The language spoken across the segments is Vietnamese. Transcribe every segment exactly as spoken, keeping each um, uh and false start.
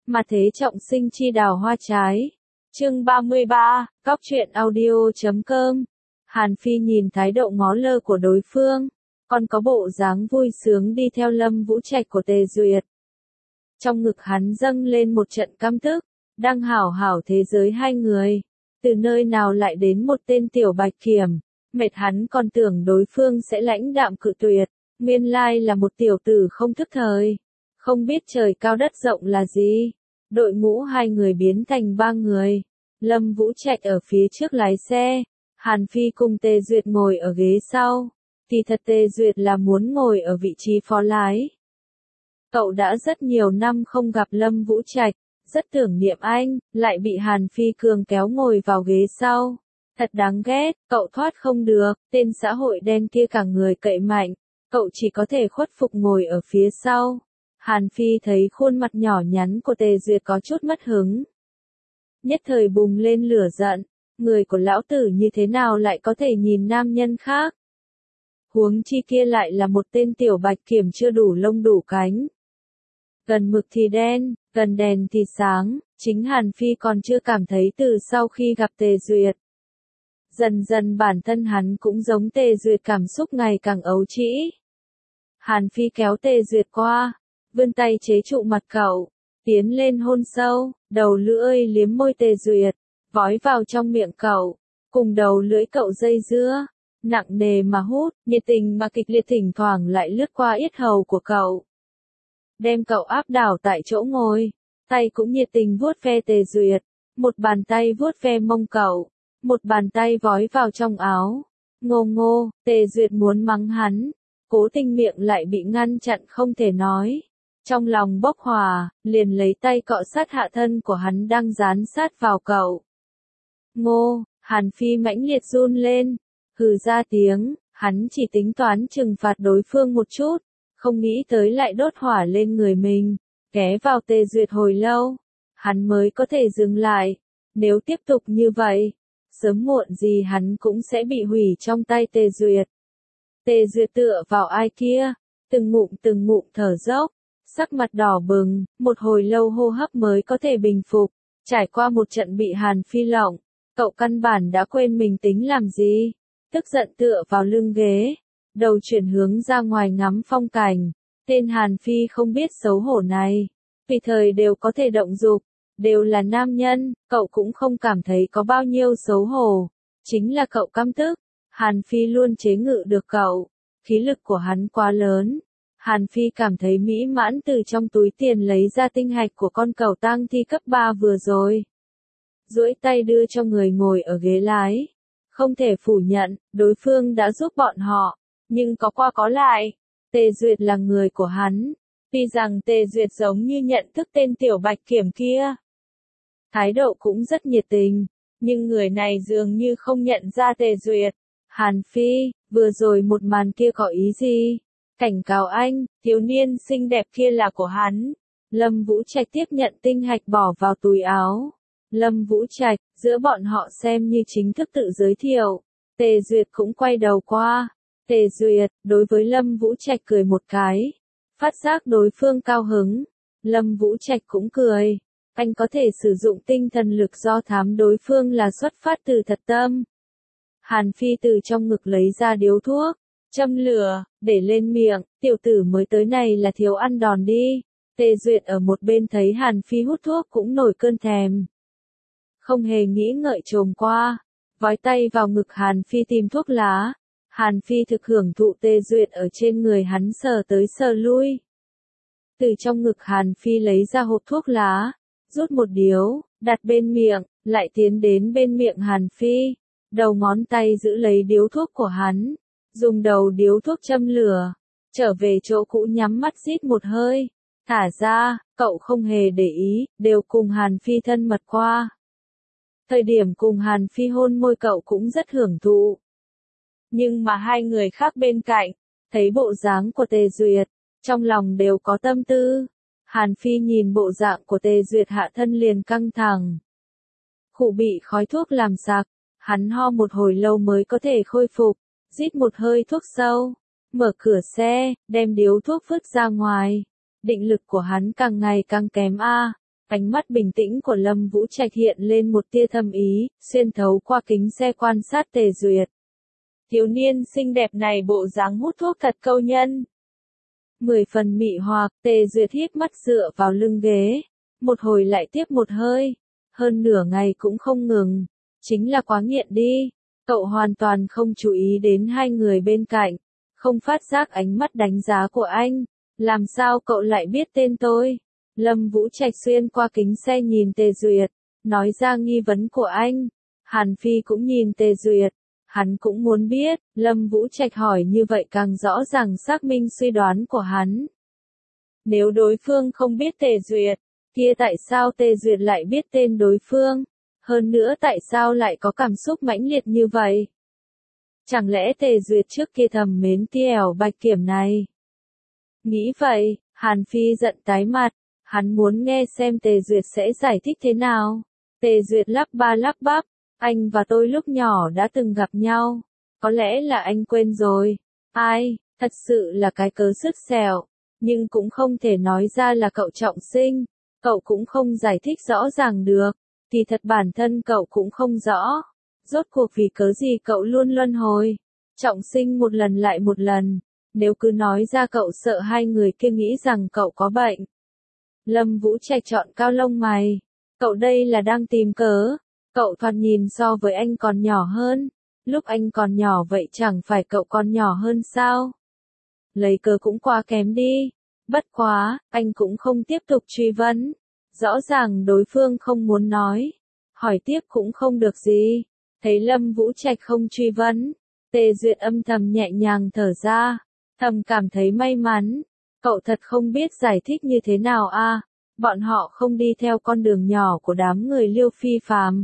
Mà thế trọng sinh chi đào hoa trái. Chương ba mươi ba, Cóc truyện audio chấm com. Hàn Phi nhìn thái độ ngó lơ của đối phương, còn có bộ dáng vui sướng đi theo Lâm Vũ Trạch của Tề Duyệt. Trong ngực hắn dâng lên một trận căm tức, đang hảo hảo thế giới hai người, từ nơi nào lại đến một tên tiểu bạch kiểm, mệt hắn còn tưởng đối phương sẽ lãnh đạm cự tuyệt, nguyên lai là một tiểu tử không thức thời, không biết trời cao đất rộng là gì. Đội ngũ hai người biến thành ba người, Lâm Vũ Trạch ở phía trước lái xe, Hàn Phi cùng Tề Duyệt ngồi ở ghế sau. Kỳ thật Tề Duyệt là muốn ngồi ở vị trí phó lái. Cậu đã rất nhiều năm không gặp Lâm Vũ Trạch, rất tưởng niệm anh, lại bị Hàn Phi cường kéo ngồi vào ghế sau. Thật đáng ghét, cậu thoát không được, tên xã hội đen kia cả người cậy mạnh, cậu chỉ có thể khuất phục ngồi ở phía sau. Hàn Phi thấy khuôn mặt nhỏ nhắn của Tề Duyệt có chút mất hứng. Nhất thời bùng lên lửa giận, người của lão tử như thế nào lại có thể nhìn nam nhân khác. Huống chi kia lại là một tên tiểu bạch kiểm chưa đủ lông đủ cánh. Gần mực thì đen, gần đèn thì sáng, chính Hàn Phi còn chưa cảm thấy từ sau khi gặp Tề Duyệt. Dần dần bản thân hắn cũng giống Tề Duyệt, cảm xúc ngày càng ấu trĩ. Hàn Phi kéo Tề Duyệt qua, vươn tay chế trụ mặt cậu, tiến lên hôn sâu, đầu lưỡi liếm môi Tề Duyệt, vói vào trong miệng cậu, cùng đầu lưỡi cậu dây dưa, nặng nề mà hút, nhiệt tình mà kịch liệt, thỉnh thoảng lại lướt qua yết hầu của cậu. Đem cậu áp đảo tại chỗ ngồi, tay cũng nhiệt tình vuốt ve Tề Duyệt, một bàn tay vuốt ve mông cậu, một bàn tay vói vào trong áo. Ngô ngô, Tề Duyệt muốn mắng hắn, cố tình miệng lại bị ngăn chặn không thể nói. Trong lòng bốc hỏa, liền lấy tay cọ sát hạ thân của hắn đang dán sát vào cậu. Ngô, Hàn Phi mãnh liệt run lên, hừ ra tiếng, hắn chỉ tính toán trừng phạt đối phương một chút, không nghĩ tới lại đốt hỏa lên người mình, ghé vào Tề Duyệt hồi lâu, hắn mới có thể dừng lại. Nếu tiếp tục như vậy, sớm muộn gì hắn cũng sẽ bị hủy trong tay Tề Duyệt. Tề Duyệt tựa vào ai kia, từng ngụm từng ngụm thở dốc, sắc mặt đỏ bừng, một hồi lâu hô hấp mới có thể bình phục. Trải qua một trận bị Hàn Phi lộng, cậu căn bản đã quên mình tính làm gì, tức giận tựa vào lưng ghế, đầu chuyển hướng ra ngoài ngắm phong cảnh. Tên Hàn Phi không biết xấu hổ này, tùy thời đều có thể động dục, đều là nam nhân, cậu cũng không cảm thấy có bao nhiêu xấu hổ, chính là cậu căm tức. Hàn Phi luôn chế ngự được cậu, khí lực của hắn quá lớn. Hàn Phi cảm thấy mỹ mãn từ trong túi tiền lấy ra tinh hạch của con cẩu tang thi cấp ba vừa rồi. Duỗi tay đưa cho người ngồi ở ghế lái. Không thể phủ nhận, đối phương đã giúp bọn họ, nhưng có qua có lại. Tề Duyệt là người của hắn. Tuy rằng Tề Duyệt giống như nhận thức tên tiểu bạch kiểm kia. Thái độ cũng rất nhiệt tình, nhưng người này dường như không nhận ra Tề Duyệt. Hàn Phi, vừa rồi một màn kia có ý gì? Cảnh cáo anh, thiếu niên xinh đẹp kia là của hắn. Lâm Vũ Trạch tiếp nhận tinh hạch bỏ vào túi áo. Lâm Vũ Trạch, giữa bọn họ xem như chính thức tự giới thiệu. Tề Duyệt cũng quay đầu qua. Tề Duyệt, đối với Lâm Vũ Trạch cười một cái. Phát giác đối phương cao hứng. Lâm Vũ Trạch cũng cười. Anh có thể sử dụng tinh thần lực do thám đối phương là xuất phát từ thật tâm. Hàn Phi từ trong ngực lấy ra điếu thuốc, châm lửa, để lên miệng, tiểu tử mới tới này là thiếu ăn đòn đi. Tề Duyệt ở một bên thấy Hàn Phi hút thuốc cũng nổi cơn thèm. Không hề nghĩ ngợi trồm qua, vói tay vào ngực Hàn Phi tìm thuốc lá. Hàn Phi thực hưởng thụ Tề Duyệt ở trên người hắn sờ tới sờ lui. Từ trong ngực Hàn Phi lấy ra hộp thuốc lá, rút một điếu, đặt bên miệng, lại tiến đến bên miệng Hàn Phi. Đầu ngón tay giữ lấy điếu thuốc của hắn, dùng đầu điếu thuốc châm lửa, trở về chỗ cũ nhắm mắt rít một hơi, thả ra, cậu không hề để ý, đều cùng Hàn Phi thân mật qua. Thời điểm cùng Hàn Phi hôn môi cậu cũng rất hưởng thụ. Nhưng mà hai người khác bên cạnh, thấy bộ dáng của Tề Duyệt, trong lòng đều có tâm tư. Hàn Phi nhìn bộ dạng của Tề Duyệt hạ thân liền căng thẳng. Khụ bị khói thuốc làm sặc. Hắn ho một hồi lâu mới có thể khôi phục, rít một hơi thuốc sâu, mở cửa xe, đem điếu thuốc vứt ra ngoài. Định lực của hắn càng ngày càng kém a. Ánh mắt bình tĩnh của Lâm Vũ Trạch hiện lên một tia thâm ý, xuyên thấu qua kính xe quan sát Tề Duyệt. Thiếu niên xinh đẹp này bộ dáng hút thuốc thật câu nhân. Mười phần mị hoặc, Tề Duyệt híp mắt dựa vào lưng ghế. Một hồi lại tiếp một hơi. Hơn nửa ngày cũng không ngừng. Chính là quá nghiện đi. Cậu hoàn toàn không chú ý đến hai người bên cạnh. Không phát giác ánh mắt đánh giá của anh. Làm sao cậu lại biết tên tôi? Lâm Vũ Trạch xuyên qua kính xe nhìn Tề Duyệt. Nói ra nghi vấn của anh. Hàn Phi cũng nhìn Tề Duyệt. Hắn cũng muốn biết, Lâm Vũ Trạch hỏi như vậy càng rõ ràng xác minh suy đoán của hắn. Nếu đối phương không biết Tề Duyệt, kia tại sao Tề Duyệt lại biết tên đối phương? Hơn nữa tại sao lại có cảm xúc mãnh liệt như vậy? Chẳng lẽ Tề Duyệt trước kia thầm mến Kiều Bạch Kiểm này? Nghĩ vậy, Hàn Phi giận tái mặt, hắn muốn nghe xem Tề Duyệt sẽ giải thích thế nào. Tề Duyệt lắp ba lắp bắp. Anh và tôi lúc nhỏ đã từng gặp nhau. Có lẽ là anh quên rồi. Ai, thật sự là cái cớ sứt sẹo. Nhưng cũng không thể nói ra là cậu trọng sinh. Cậu cũng không giải thích rõ ràng được. Thì thật bản thân cậu cũng không rõ. Rốt cuộc vì cớ gì cậu luôn luân hồi. Trọng sinh một lần lại một lần. Nếu cứ nói ra cậu sợ hai người kia nghĩ rằng cậu có bệnh. Lâm Vũ Trạch chọn cao lông mày. Cậu đây là đang tìm cớ. Cậu thoạt nhìn so với anh còn nhỏ hơn. Lúc anh còn nhỏ vậy chẳng phải cậu còn nhỏ hơn sao? Lấy cớ cũng quá kém đi. Bất quá, anh cũng không tiếp tục truy vấn. Rõ ràng đối phương không muốn nói. Hỏi tiếp cũng không được gì. Thấy Lâm Vũ Trạch không truy vấn. Tề Duyệt âm thầm nhẹ nhàng thở ra. Thầm cảm thấy may mắn. Cậu thật không biết giải thích như thế nào a. Bọn họ không đi theo con đường nhỏ của đám người Liêu Phi Phàm,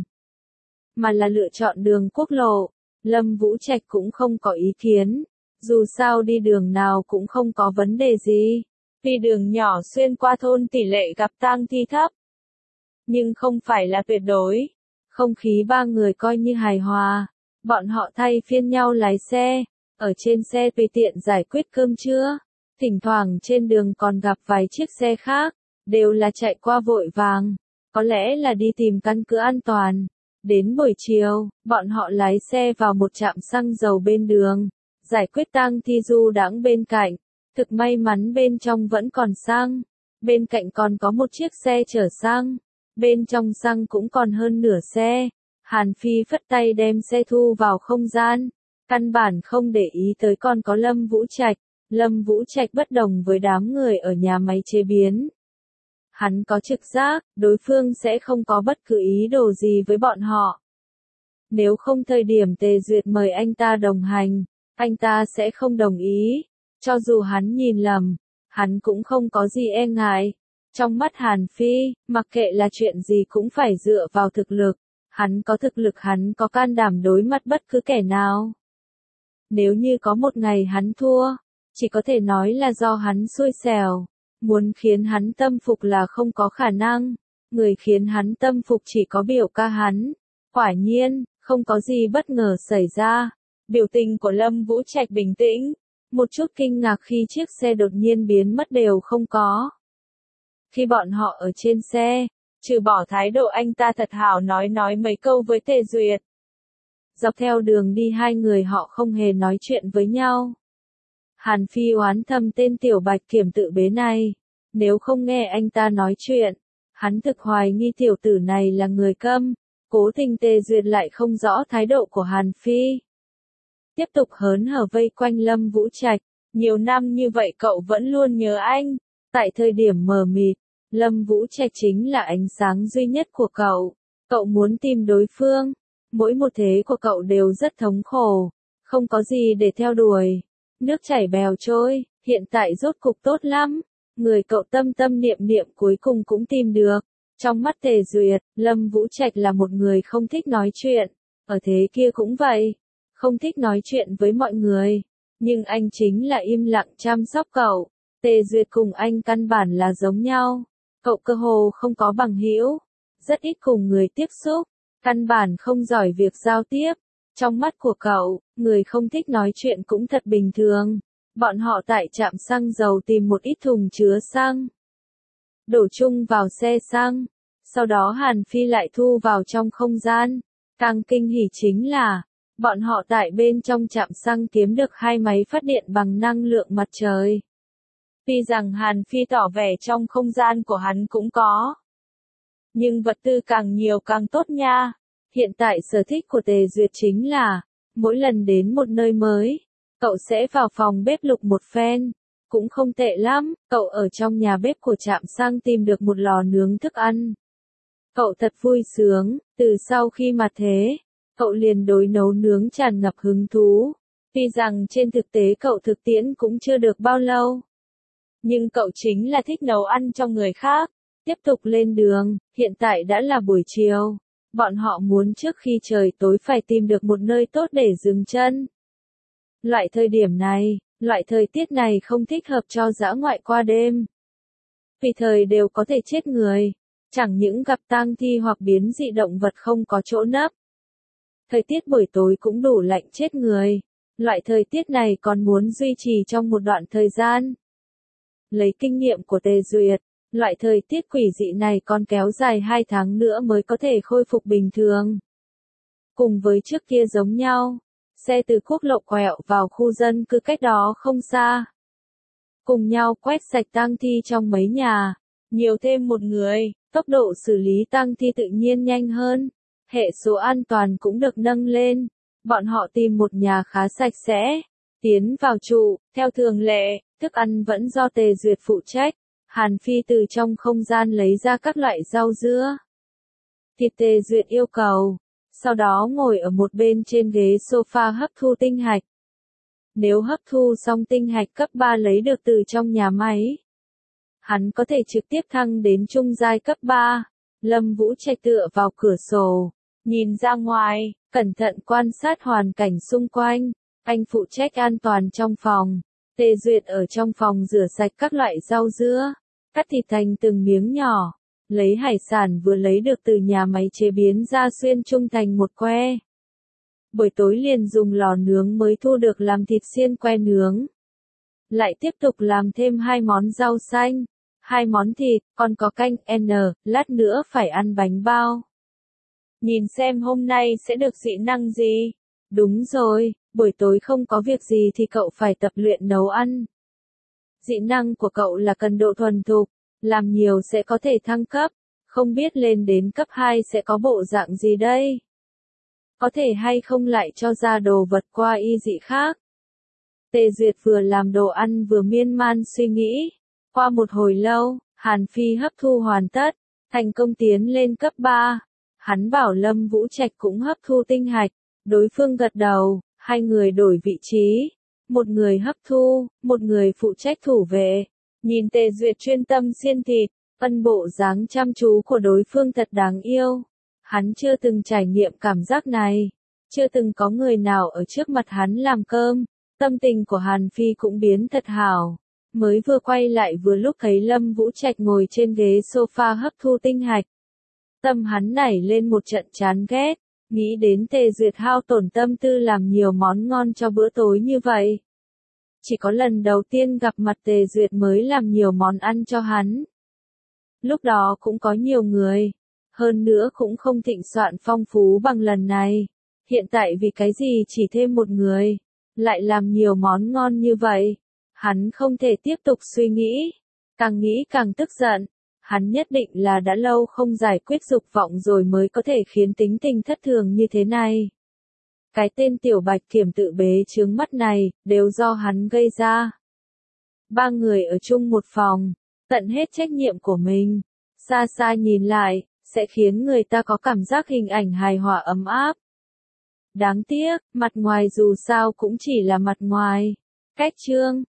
mà là lựa chọn đường quốc lộ. Lâm Vũ Trạch cũng không có ý kiến. Dù sao đi đường nào cũng không có vấn đề gì. Vì đường nhỏ xuyên qua thôn tỷ lệ gặp tang thi thấp. Nhưng không phải là tuyệt đối. Không khí ba người coi như hài hòa. Bọn họ thay phiên nhau lái xe. Ở trên xe tùy tiện giải quyết cơm trưa. Thỉnh thoảng trên đường còn gặp vài chiếc xe khác. Đều là chạy qua vội vàng. Có lẽ là đi tìm căn cứ an toàn. Đến buổi chiều, bọn họ lái xe vào một trạm xăng dầu bên đường, giải quyết tang thi du đãng bên cạnh. Thực may mắn bên trong vẫn còn xăng, bên cạnh còn có một chiếc xe chở xăng, bên trong xăng cũng còn hơn nửa xe. Hàn Phi phất tay đem xe thu vào không gian, căn bản không để ý tới còn có Lâm Vũ Trạch. Lâm Vũ Trạch bất đồng với đám người ở nhà máy chế biến. Hắn có trực giác, đối phương sẽ không có bất cứ ý đồ gì với bọn họ. Nếu không thời điểm Tề Duyệt mời anh ta đồng hành, anh ta sẽ không đồng ý. Cho dù hắn nhìn lầm, hắn cũng không có gì e ngại. Trong mắt Hàn Phi, mặc kệ là chuyện gì cũng phải dựa vào thực lực. Hắn có thực lực hắn có can đảm đối mặt bất cứ kẻ nào. Nếu như có một ngày hắn thua, chỉ có thể nói là do hắn xui xẻo. Muốn khiến hắn tâm phục là không có khả năng. Người khiến hắn tâm phục chỉ có biểu ca hắn. Quả nhiên, không có gì bất ngờ xảy ra. Biểu tình của Lâm Vũ Trạch bình tĩnh. Một chút kinh ngạc khi chiếc xe đột nhiên biến mất đều không có. Khi bọn họ ở trên xe, trừ bỏ thái độ anh ta thật hảo nói nói mấy câu với Tề Duyệt. Dọc theo đường đi hai người họ không hề nói chuyện với nhau. Hàn Phi oán thầm tên Tiểu Bạch Kiểm tự bế này. Nếu không nghe anh ta nói chuyện, hắn thực hoài nghi tiểu tử này là người câm. Cố tình Tề Duyệt lại không rõ thái độ của Hàn Phi. Tiếp tục hớn hở vây quanh Lâm Vũ Trạch. Nhiều năm như vậy cậu vẫn luôn nhớ anh. Tại thời điểm mờ mịt, Lâm Vũ Trạch chính là ánh sáng duy nhất của cậu. Cậu muốn tìm đối phương. Mỗi một thế của cậu đều rất thống khổ. Không có gì để theo đuổi. Nước chảy bèo trôi, hiện tại rốt cục tốt lắm. Người cậu tâm tâm niệm niệm cuối cùng cũng tìm được. Trong mắt Tề Duyệt, Lâm Vũ Trạch là một người không thích nói chuyện. Ở thế kia cũng vậy. Không thích nói chuyện với mọi người. Nhưng anh chính là im lặng chăm sóc cậu. Tề Duyệt cùng anh căn bản là giống nhau. Cậu cơ hồ không có bằng hữu. Rất ít cùng người tiếp xúc. Căn bản không giỏi việc giao tiếp. Trong mắt của cậu, người không thích nói chuyện cũng thật bình thường. Bọn họ tại trạm xăng dầu tìm một ít thùng chứa xăng. Đổ chung vào xe xăng. Sau đó Hàn Phi lại thu vào trong không gian. Càng kinh hỉ chính là, bọn họ tại bên trong trạm xăng kiếm được hai máy phát điện bằng năng lượng mặt trời. Tuy rằng Hàn Phi tỏ vẻ trong không gian của hắn cũng có. Nhưng vật tư càng nhiều càng tốt nha. Hiện tại sở thích của Tề Duyệt chính là, mỗi lần đến một nơi mới, cậu sẽ vào phòng bếp lục một phen. Cũng không tệ lắm, cậu ở trong nhà bếp của trạm xăng tìm được một lò nướng thức ăn. Cậu thật vui sướng, từ sau khi mà thế, cậu liền đối nấu nướng tràn ngập hứng thú. Tuy rằng trên thực tế cậu thực tiễn cũng chưa được bao lâu. Nhưng cậu chính là thích nấu ăn cho người khác. Tiếp tục lên đường, hiện tại đã là buổi chiều. Bọn họ muốn trước khi trời tối phải tìm được một nơi tốt để dừng chân. Loại thời điểm này, loại thời tiết này không thích hợp cho dã ngoại qua đêm. Vì thời đều có thể chết người. Chẳng những gặp tang thi hoặc biến dị động vật không có chỗ nấp. Thời tiết buổi tối cũng đủ lạnh chết người. Loại thời tiết này còn muốn duy trì trong một đoạn thời gian. Lấy kinh nghiệm của Tề Duyệt, loại thời tiết quỷ dị này còn kéo dài hai tháng nữa mới có thể khôi phục bình thường. Cùng với trước kia giống nhau, xe từ quốc lộ quẹo vào khu dân cư cách đó không xa. Cùng nhau quét sạch tang thi trong mấy nhà, nhiều thêm một người, tốc độ xử lý tang thi tự nhiên nhanh hơn, hệ số an toàn cũng được nâng lên. Bọn họ tìm một nhà khá sạch sẽ, tiến vào trụ, theo thường lệ, thức ăn vẫn do Tề Duyệt phụ trách. Hàn Phi từ trong không gian lấy ra các loại rau dưa. Thịt Tề Duyệt yêu cầu, sau đó ngồi ở một bên trên ghế sofa hấp thu tinh hạch. Nếu hấp thu xong tinh hạch cấp ba lấy được từ trong nhà máy, hắn có thể trực tiếp thăng đến trung giai cấp ba. Lâm Vũ Trạch tựa vào cửa sổ, nhìn ra ngoài, cẩn thận quan sát hoàn cảnh xung quanh. Anh phụ trách an toàn trong phòng. Tề Duyệt ở trong phòng rửa sạch các loại rau dưa, cắt thịt thành từng miếng nhỏ, lấy hải sản vừa lấy được từ nhà máy chế biến ra xuyên chung thành một que. Buổi tối liền dùng lò nướng mới thu được làm thịt xiên que nướng. Lại tiếp tục làm thêm hai món rau xanh, hai món thịt, còn có canh N, lát nữa phải ăn bánh bao. Nhìn xem hôm nay sẽ được dị năng gì? Đúng rồi, buổi tối không có việc gì thì cậu phải tập luyện nấu ăn. Dị năng của cậu là cần độ thuần thục, làm nhiều sẽ có thể thăng cấp, không biết lên đến cấp hai sẽ có bộ dạng gì đây? Có thể hay không lại cho ra đồ vật qua y dị khác? Tề Duyệt vừa làm đồ ăn vừa miên man suy nghĩ. Qua một hồi lâu, Hàn Phi hấp thu hoàn tất, thành công tiến lên cấp ba. Hắn bảo Lâm Vũ Trạch cũng hấp thu tinh hạch, đối phương gật đầu, hai người đổi vị trí. Một người hấp thu, một người phụ trách thủ vệ. Nhìn Tề Duyệt chuyên tâm xiên thịt, ân bộ dáng chăm chú của đối phương thật đáng yêu. Hắn chưa từng trải nghiệm cảm giác này. Chưa từng có người nào ở trước mặt hắn làm cơm. Tâm tình của Hàn Phi cũng biến thật hảo. Mới vừa quay lại vừa lúc thấy Lâm Vũ Trạch ngồi trên ghế sofa hấp thu tinh hạch. Tâm hắn nảy lên một trận chán ghét. Nghĩ đến Tề Duyệt hao tổn tâm tư làm nhiều món ngon cho bữa tối như vậy. Chỉ có lần đầu tiên gặp mặt Tề Duyệt mới làm nhiều món ăn cho hắn. Lúc đó cũng có nhiều người. Hơn nữa cũng không thịnh soạn phong phú bằng lần này. Hiện tại vì cái gì chỉ thêm một người, lại làm nhiều món ngon như vậy. Hắn không thể tiếp tục suy nghĩ. Càng nghĩ càng tức giận. Hắn nhất định là đã lâu không giải quyết dục vọng rồi mới có thể khiến tính tình thất thường như thế này. Cái tên tiểu bạch kiểm tự bế chướng mắt này, đều do hắn gây ra. Ba người ở chung một phòng, tận hết trách nhiệm của mình. Xa xa nhìn lại, sẽ khiến người ta có cảm giác hình ảnh hài hòa ấm áp. Đáng tiếc, mặt ngoài dù sao cũng chỉ là mặt ngoài. Cách chương